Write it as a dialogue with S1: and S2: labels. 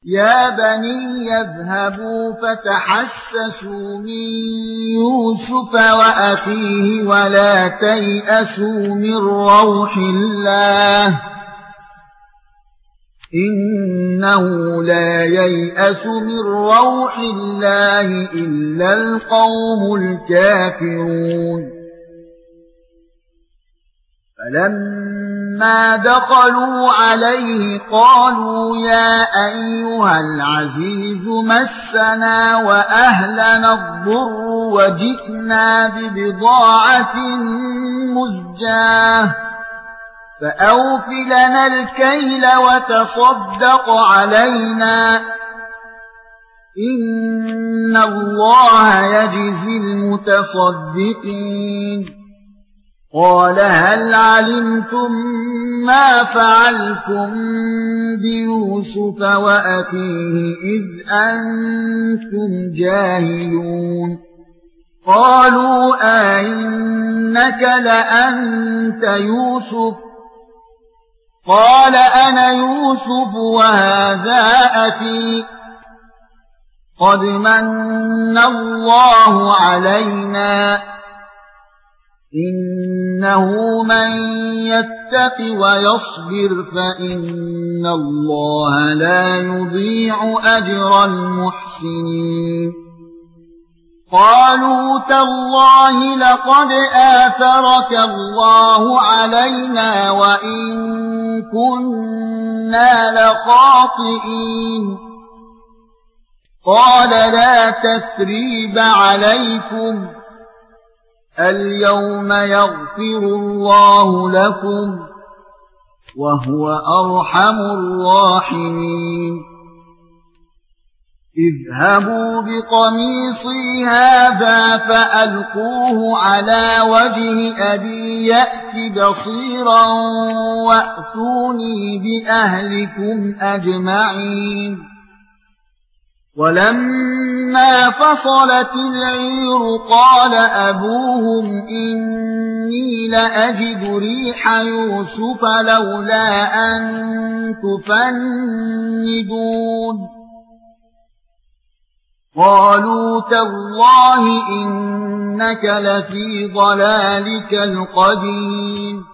S1: يا بني يذهبوا فتحسسوا من يوسف وأخيه ولا تيأسوا من روح الله إنه لا ييأس من روح الله إلا القوم الكافرون فلما دخلوا عليه قالوا يا أيها العزيز مسنا وأهلنا الضر وجئنا ببضاعة مزجاة فأوف لنا الكيل وتصدق علينا إن الله يجزي المتصدقين قال هل علمتم ما فعلتم بيوسف وأخيه إذ أنتم جاهلون قالوا أئنك لأنت يوسف قال أنا يوسف وهذا أخي قد من الله علينا إنه من يتق ويصبر فإن الله لا يضيع أجر المحسنين قالوا تالله لقد آثرك الله علينا وإن كنا لخاطئين قال لا تثريب عليكم اليوم يغفر الله لكم وهو أرحم الراحمين اذهبوا بقميصي هذا فألقوه على وجه أبي يأت بصيرا وأتوني بأهلكم أجمعين ولما فصلت العير قال أبوهم إني لأجد ريح يوسف لولا أن تفندون قالوا تالله إنك لفي ضلالك القديم